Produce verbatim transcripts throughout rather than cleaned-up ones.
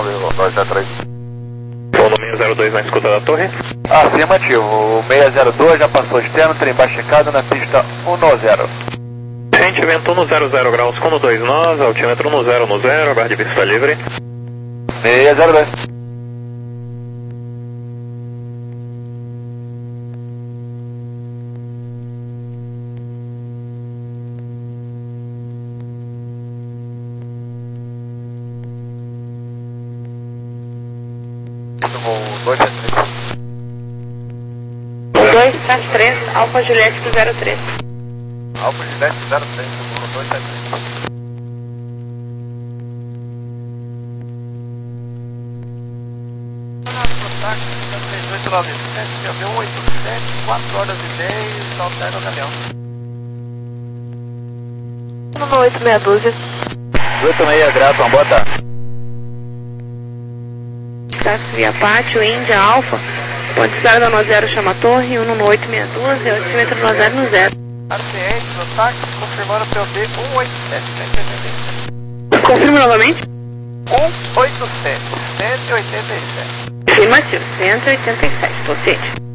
nove dois zero três. Volume seis zero dois na escuta da torre. Afirmativo, o seis zero dois já passou externo, trem baixo checado na pista um zero. Gente, vento no zero zero graus com no dois nove, altímetro no zero no zero, aguarde pista livre. seis zero dois. dois sete três, Alfa Juliette pro zero três. Alfa Juliette zero três, dois sete três. três oito nove sete, avião oito sete, quatro horas e dez, altera o galeão. Número oito meia dúzia. oito seis, grato, uma boa tarde. Táxi via Pátio, Índia, Alfa. Ponte zero da zero chama a torre, um no oito meia dúzia, altímetro no zero no zero. R T S no táxi, confirmando P O B um oito sete, cento e oitenta e sete. Confirma novamente. um oito sete, cento e oitenta e sete. Afirmativo, cento e oitenta e sete, estou ciente.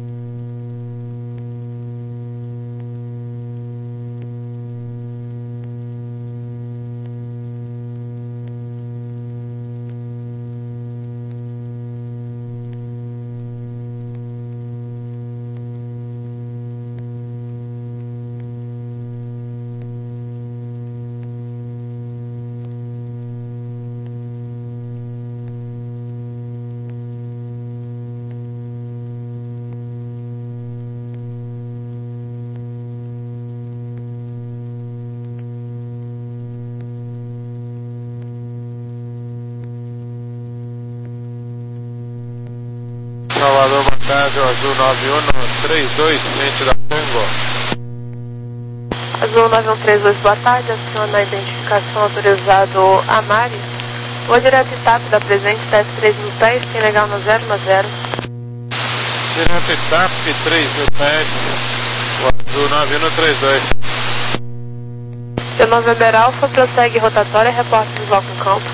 Salvador, boa tarde, Azul nove um três dois, frente da Tango. Azul nove um três dois, boa tarde, aciona a identificação autorizado Amari. Vou direto e TAP da presente, teste três mil pés, tem legal no zero no zero. Direto e TAP, três mil pés, o Azul nove um três dois. Seu November Alfa, prossegue rotatória, reporte visual com campo.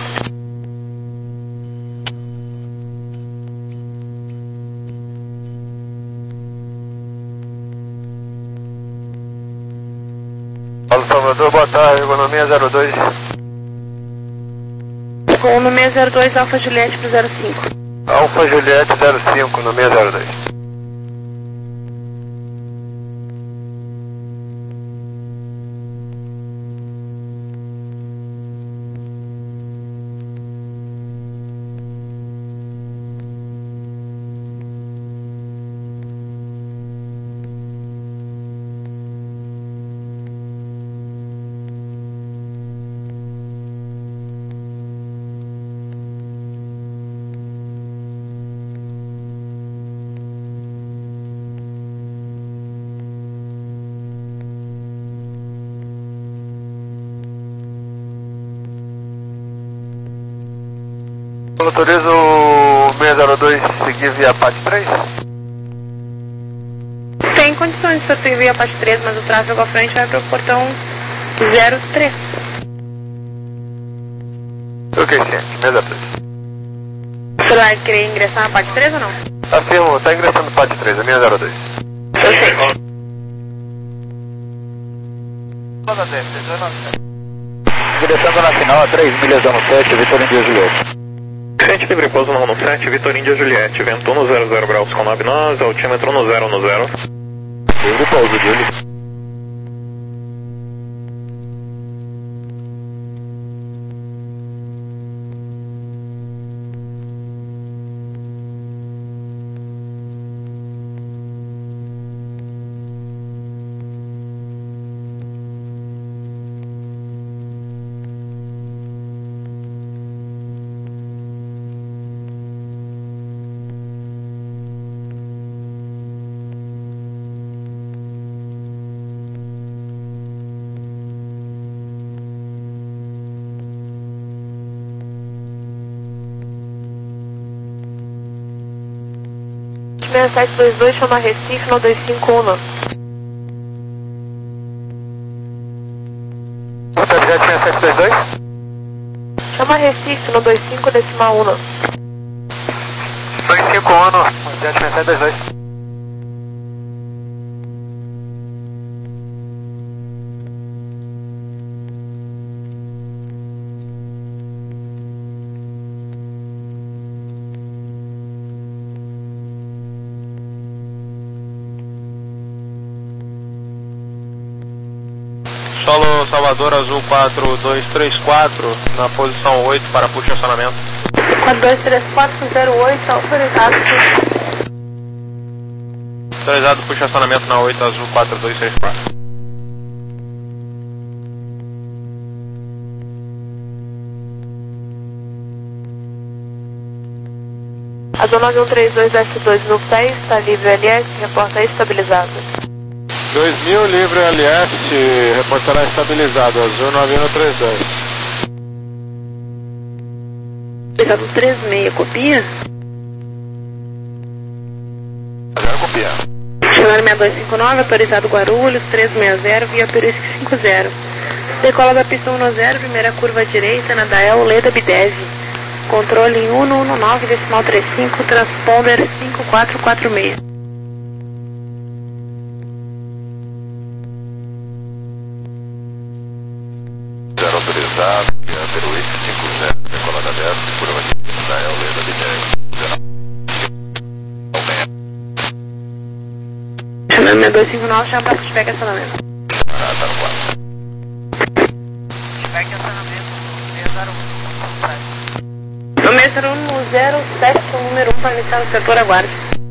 Alô Salvador, boa tarde, economia zero dois. Com no seis zero dois, Alfa Juliette pro zero cinco. Alfa Juliette zero cinco no seis zero dois. Autoriza o seis zero dois seguir via P A T três? Tem condições de seguir via P A T três, mas o tráfego à frente vai para o portão zero três. Ok, ciente, seis zero dois. Você vai querer ingressar na P A T três ou não? Afirmo, está ingressando no P A T três, é seis zero dois. Eu sei. Direção na final, a três milhas da sete, Vitor Índia Juliette. Gente livre, pouso no sete, Vitor Índia Juliette, vento no zero zero graus com nove nós, altímetro no zero no zero. Livre pouso, Juliette. seis sete dois dois, chama Recife, no dois cinco um. Hotel Jet seis sete dois dois? Chama Recife no dois cinco decimal um. dois cinco um, diante mensagem dois dois. Solo Salvador Azul quatro dois três quatro, na posição oito para puxo acionamento. quatro dois três quatro zero oito, autorizado. Autorizado puxo acionamento na oito Azul quatro dois três quatro. Azul nove um três dois S dois no pé, está livre L S, reporta estabilizado. dois mil livre L S, reportará estabilizado, Azul nove um três dois. Estabilizado três seis, copia? Zero copia. Chegando seis dois cinco nove, autorizado Guarulhos, três seis zero, via Peruísque cinco zero. Decola da pista um zero, primeira curva direita, na Dael Leda Bidev. Controle em um um nove, decimal trinta e cinco, transponder cinco quatro quatro seis. Zero autorizado, via Peruísque cinco zero, decola da dez, curva direita, da Dael Leda Bidev. Chamando seis dois cinco nove, chama para feedback acionamento. Ah, tá no quatro. Feedback acionamento, seis zero um. Número um zero sete, número um para iniciar no setor, aguarde.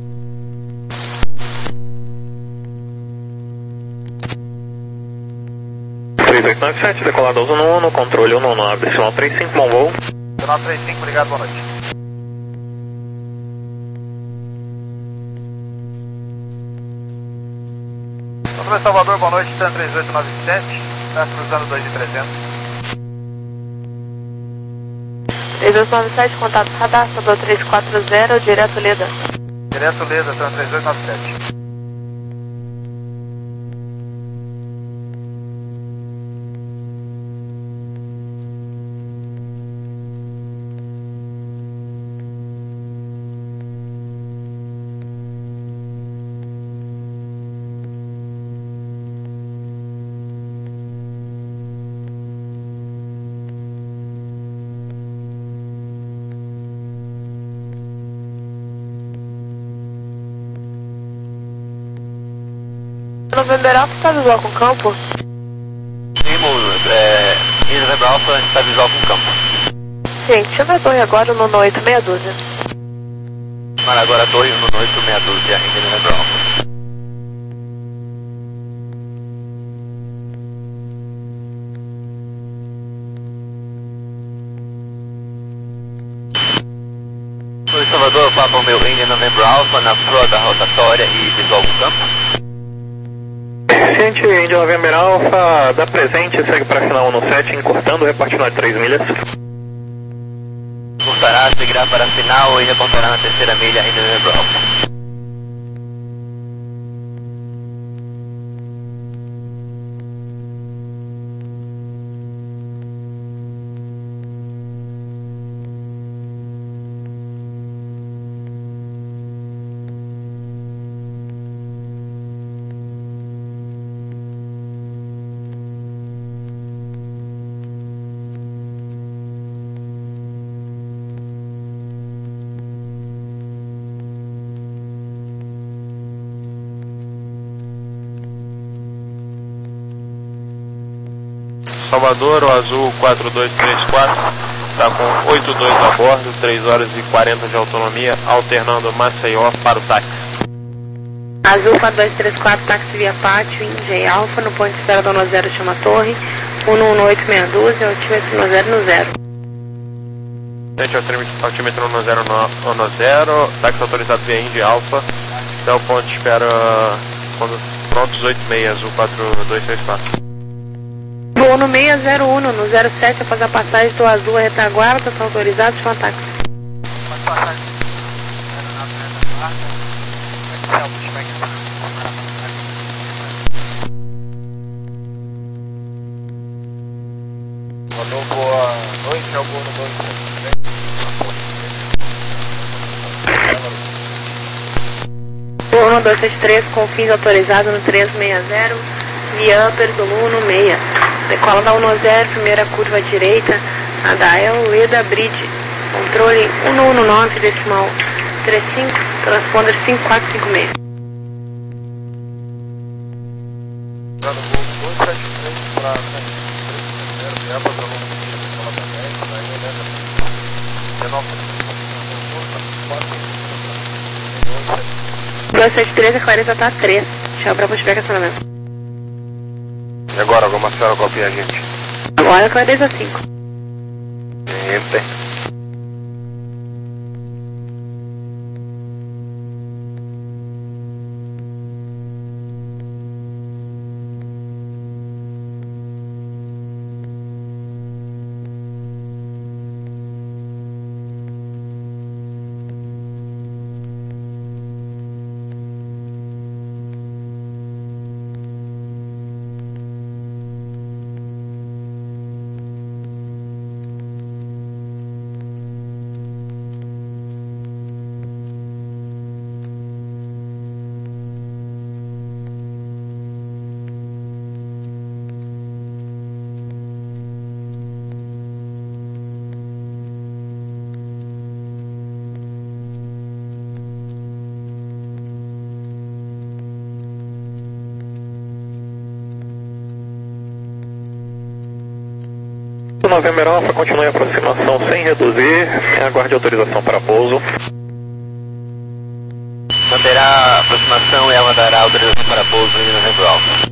três oito nove sete, decolado Azul no um, controle um nove, decimal trinta e cinco, bom voo. nove três cinco, obrigado, boa noite. Controle Salvador, boa noite, TAN três oito nove sete, está cruzando dois mil e trezentos. três dois nove sete, contato radar, Salvador três quatro zero, direto Leda. Direto Leda, TAN três oito nove sete. November Alpha está visual com campo? Sim, é, em November Alpha, a gente está visual com campo. Gente, chama a torre agora no oito meia dúzia. Mano, agora a torre no oito meia dúzia em November Alpha. Oi, Salvador, Papa o meu em November Alpha, na frota rotatória e visual com campo. Ciente de November Alpha, dá presente, segue para final um sete, encurtando, repartindo a três milhas. Encurtará, seguirá para a final e reportará na terceira milha em November Alpha. Salvador, o Azul quatro dois três quatro, está com oito dois a bordo, três horas e quarenta de autonomia, alternando Maceió para o táxi. Azul quatro dois três quatro, táxi via pátio, Índia Alfa, no ponto de espera da um zero, chama torre, um um oito meia dúzia, altímetro no zero no zero. Gente, altímetro no zero no zero, táxi autorizado via Índia Alfa, até o ponto de espera, quando prontos, oito seis, Azul quatro dois três quatro. Voo no seis zero um, no zero sete, após a passagem do Azul a retaguarda, estão autorizados, chama táxi. Alô, boa noite, é o voo no Lima dois sete três com fins autorizado no três seis zero, via Upper Zulu no seis. Decola da um zero, primeira curva à direita, na Dael Leda Bridge. Controle um um nove, decimal trinta e cinco, transponder cinco quatro cinco seis. dois sete três, a clareza tá três. Tchau, pra você pegar estacionamento. E agora, alguma senhora copia a gente? Agora a clareza cinco. Gente. November Alpha, continue a aproximação sem reduzir, aguarde autorização para pouso. Manterá a aproximação e aguardará autorização para pouso em November Alpha.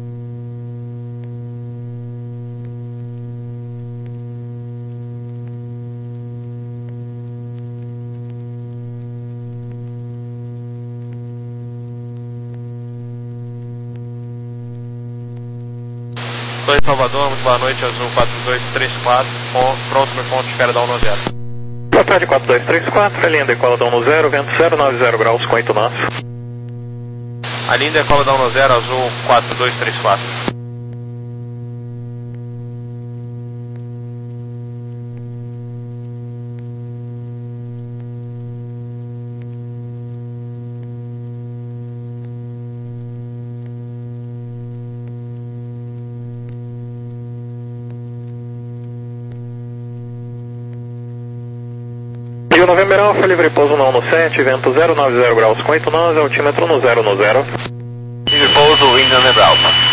Oi, Salvador, muito boa noite, Azul quatro dois três quatro, com, pronto no ponto de espera da um zero. Boa tarde, quatro dois três quatro, a linha decola da um zero, vento zero nove zero graus com oito nós. A linha decola da um zero, Azul quatro dois três quatro. November Alpha, livre pouso no um sete, vento zero nove zero graus com oito nós, altímetro no zero no zero. Livre pouso em November Alpha.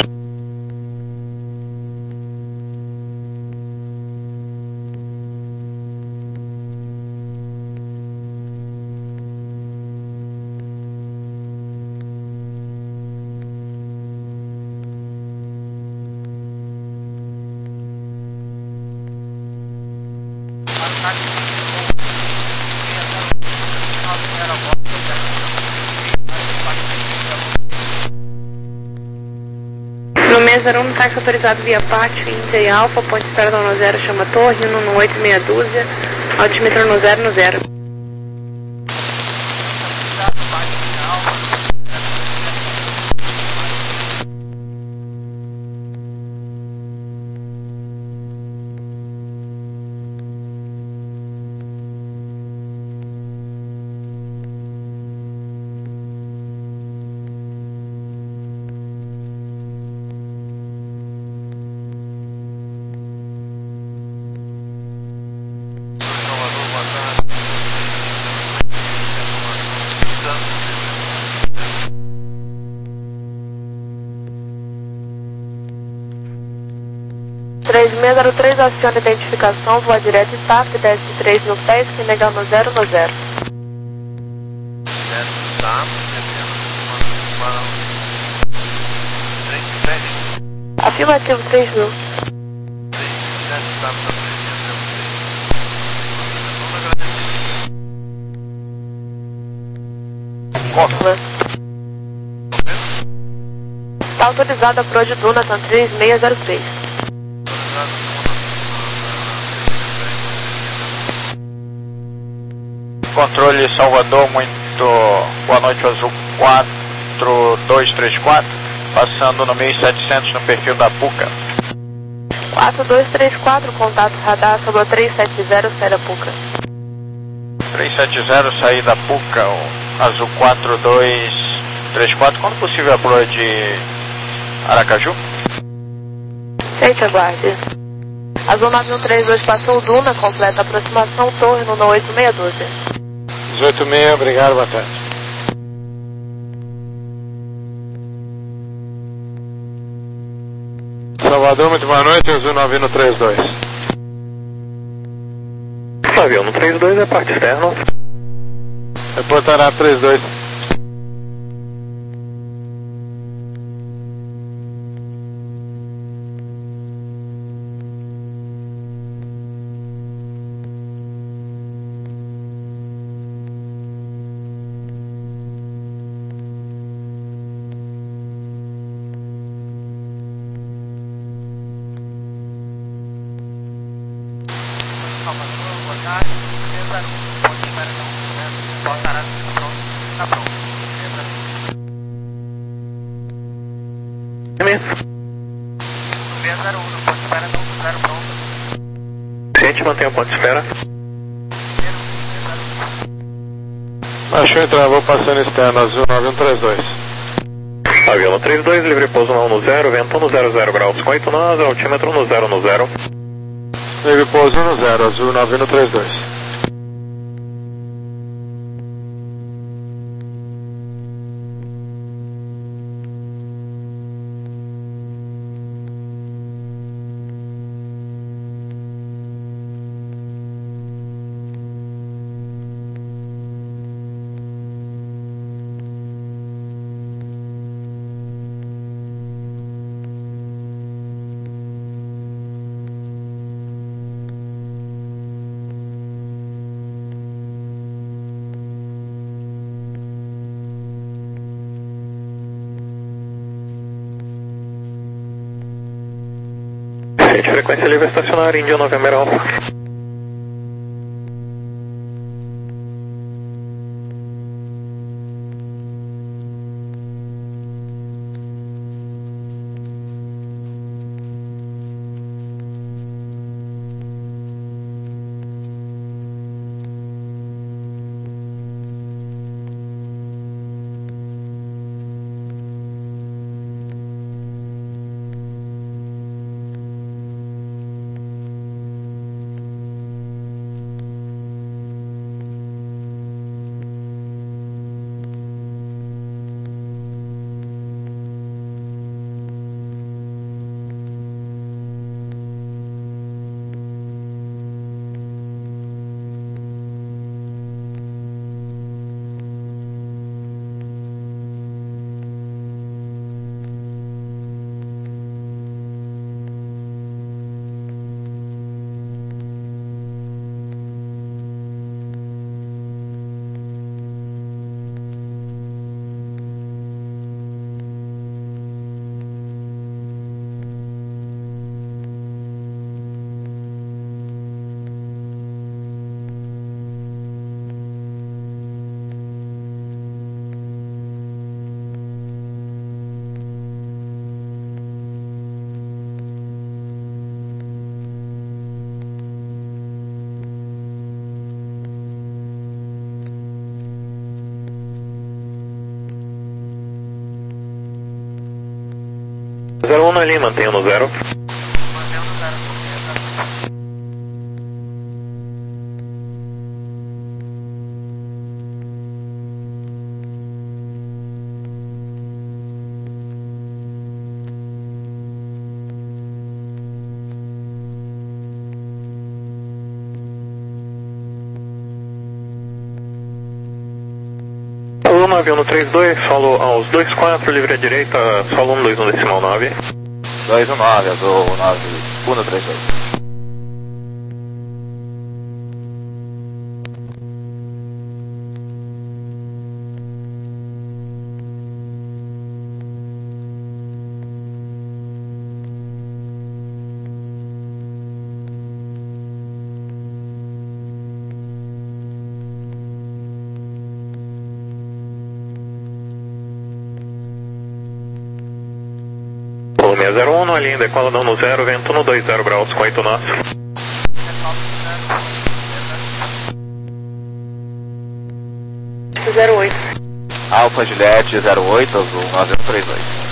zero um, táxi autorizado via pátio, Inter e Alfa, ponte espera da um zero, chama torre, um um oito meia dúzia, altímetro no zero no zero. três seis zero três, aciona identificação, voa direto e S A F, desce três no pés, que nega no zero no zero. Afirmativo três mil. Está autorizada a Pro de Dunatan três seis zero três. Controle Salvador, muito boa noite, Azul quatro dois três quatro, passando no mil e setecentos no perfil da Puca. quatro dois três quatro, contato radar sobre o três sete zero, sai da Puca. três sete zero, sair da Puca, o Azul quatro dois três quatro, quando possível a proa de Aracaju? Sente, aguarde. Azul nove um três dois passou Duna, completa aproximação, torre no oito seis um dois. dezoito seis, obrigado, boa tarde. Salvador, muito boa noite, Azul nove um três dois. nove um três dois é parte externa. Reportará três dois. Gente, mantenha o ponto de espera. Baixou entrar, vou passando externo, Azul nove um três dois. Avião três dois, livre pouso no um zero, vento no zero zero graus, com oito nós, altímetro no zero no zero. Livre pouso no zero, Azul nove um três dois. Gente, frequência livre estacionária, Índia November Alpha. zero um na linha, mantenha no zero. Alô, avião no três dois, solo aos dois quatro, livre à direita, solo um dois um decimal nove. dois um nove, azul nove um três dois. seis zero um, na linha decola não no zero, vento no dois zero graus, com oito nós. zero oito. Alfa Juliette zero oito, azul nove um três dois.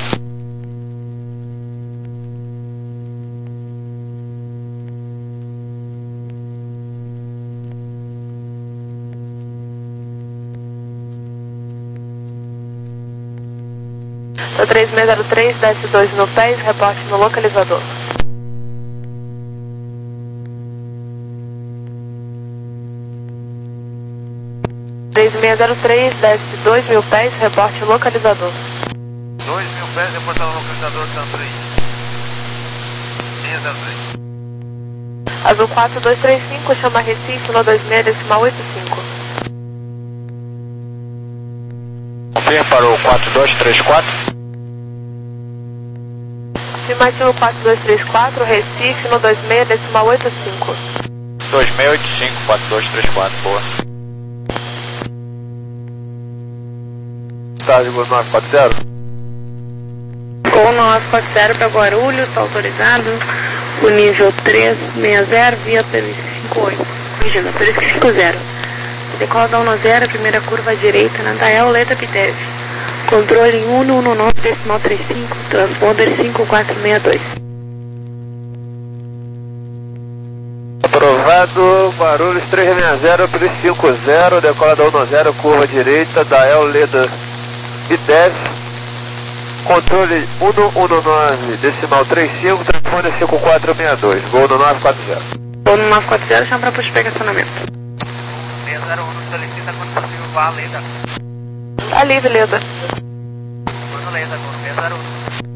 três seis zero três, desce dois mil pés, reporte no localizador. três seis zero três, desce dois mil pés, reporte localizador. dois mil pés, reportando no localizador, Tantrei. seis zero três. Azul quatro dois três cinco, chama Recife no dois seis, decimal oito cinco. Confirma para o quatro dois três quatro. Afirmativo quatro dois três quatro, Recife no dois seis, decimal oito cinco. dois seis oito cinco, quatro dois três quatro, boa. Tá, Gol nove quatro zero. Gol nove quatro zero para Guarulhos, está autorizado. O nível três seis zero, via P V cinco oito. Corrigindo, P V cinco zero. Decola da um zero, primeira curva à direita, na Dael, Leda Bidev. Controle em um um nove, decimal trinta e cinco, transponder cinco quatro seis dois. Aprovado, Guarulhos três seis zero, P V cinco zero, decola da um zero, curva direita, Dael, Leda Bidev. Controle um um nove, decimal trinta e cinco, transponder cinco quatro seis dois, Gol no nove quatro zero. Gol no nove quatro zero, chama para push pegacionamento. seis zero um, solicita quando possível vá a Leda. Tá livre, Leda. Quando Leda, Gol seis zero um.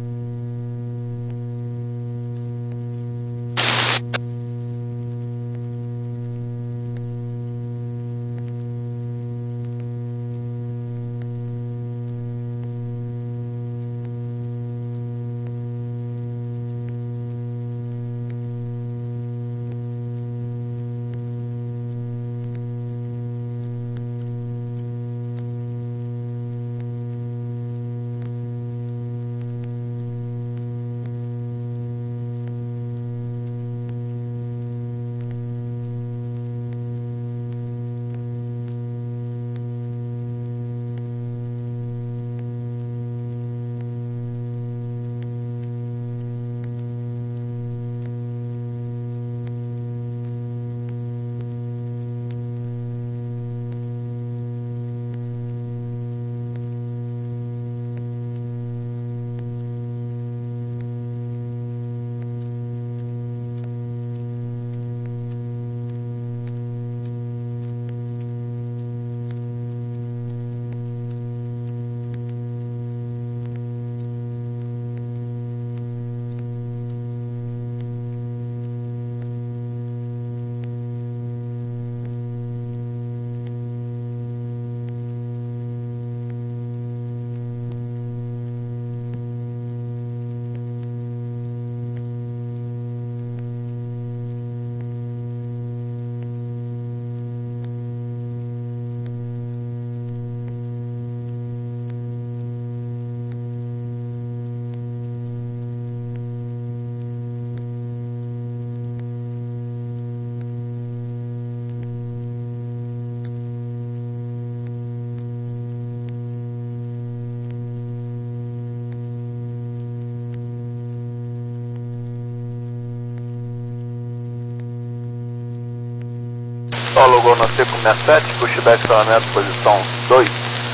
Solo Gol no cinco seis sete, pushback acionamento, posição dois.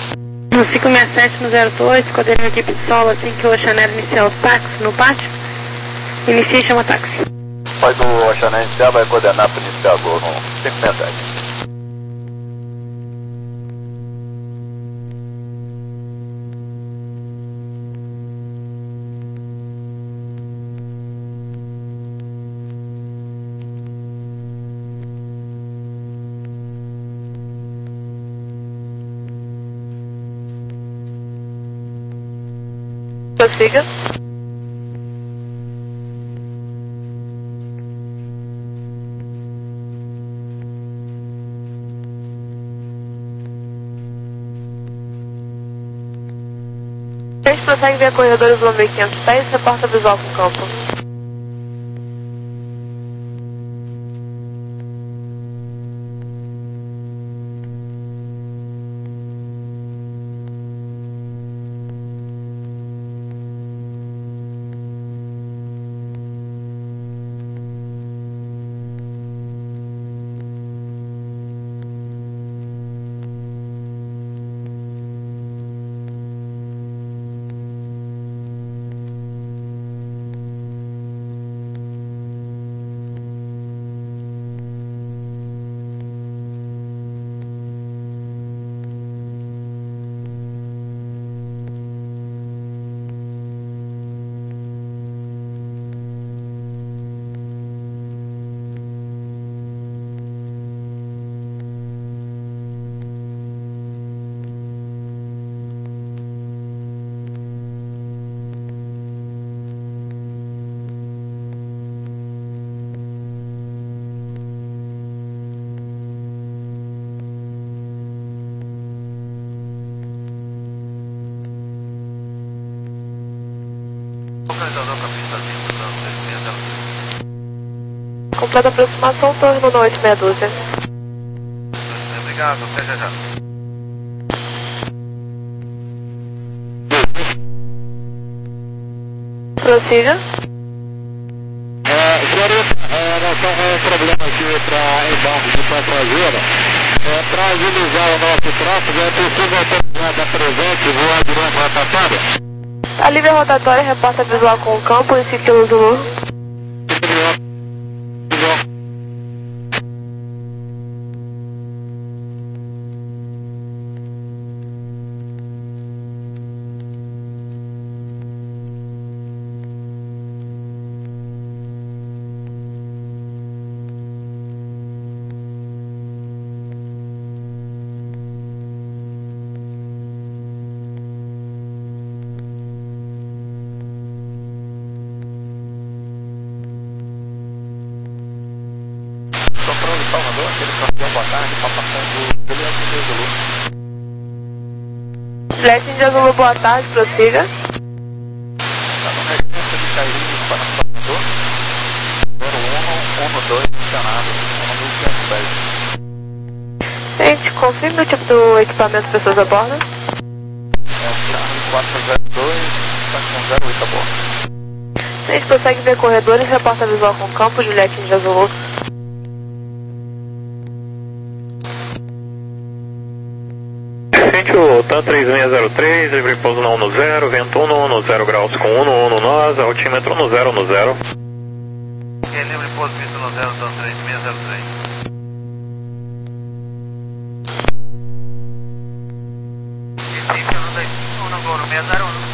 No cinco seis sete no zero dois, coordenando a equipe de solo assim que o Oceaner iniciar os táxis no pátio. Inicia e chama táxi. Após o Oceaner iniciar, vai coordenar para iniciar Gol no cinco seis sete. Prossiga. A gente prossegue via corredores do mil e quinhentos pés, reporta visual com campo. Completa a aproximação, torre no oito meia dúzia. Obrigado, até já já. Prossiga. É, senhorita, é, nós estamos com um problema aqui para embarque de passageiro. É, para agilizar o nosso tráfego, é possível autorizar da presente e voar direto à rotatória? A livre rotatória reporta visual com o campo em ciclo Zulu. Salvador, aquele campeão, boa tarde, está passando pelo S D Zulu. Flash India Zulu, boa tarde, prossiga. Está no residência de Cairinhos para Salvador, número um, um dois, mencionado, no mil quinhentos e dez. Gente, confirme o tipo do equipamento pessoas a bordo. É o Charlie quatro zero dois, está com zero oito a bordo. Gente, prossegue ver corredores, reporta visual com campo, Juliette India Zulu. O TAM três seis zero três, livre pouso na um zero, vento um zero graus com um um nós, altímetro um zero um zero. É livre pouso Y zero, TAM três seis zero três. um Goro seis zero um.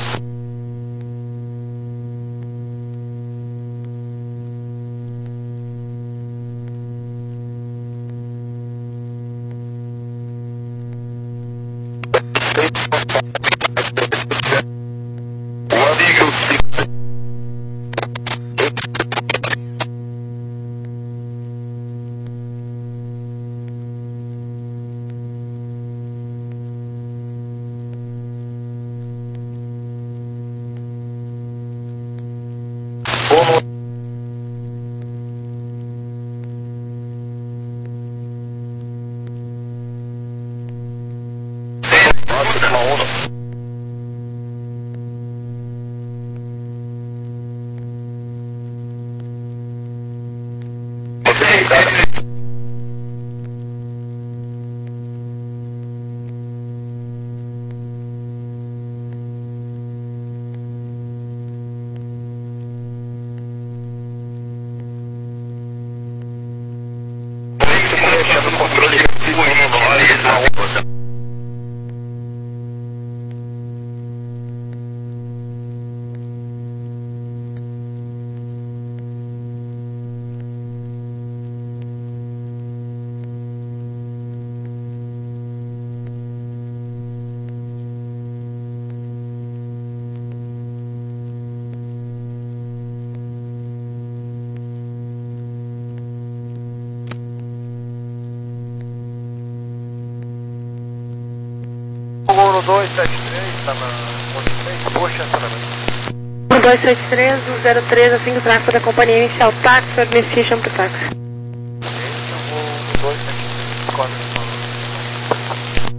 um dois sete três, está na um seis, boa estacionamento. um dois sete três, um zero três, assim, o tráfego da companhia inicial táxi, admission para táxi.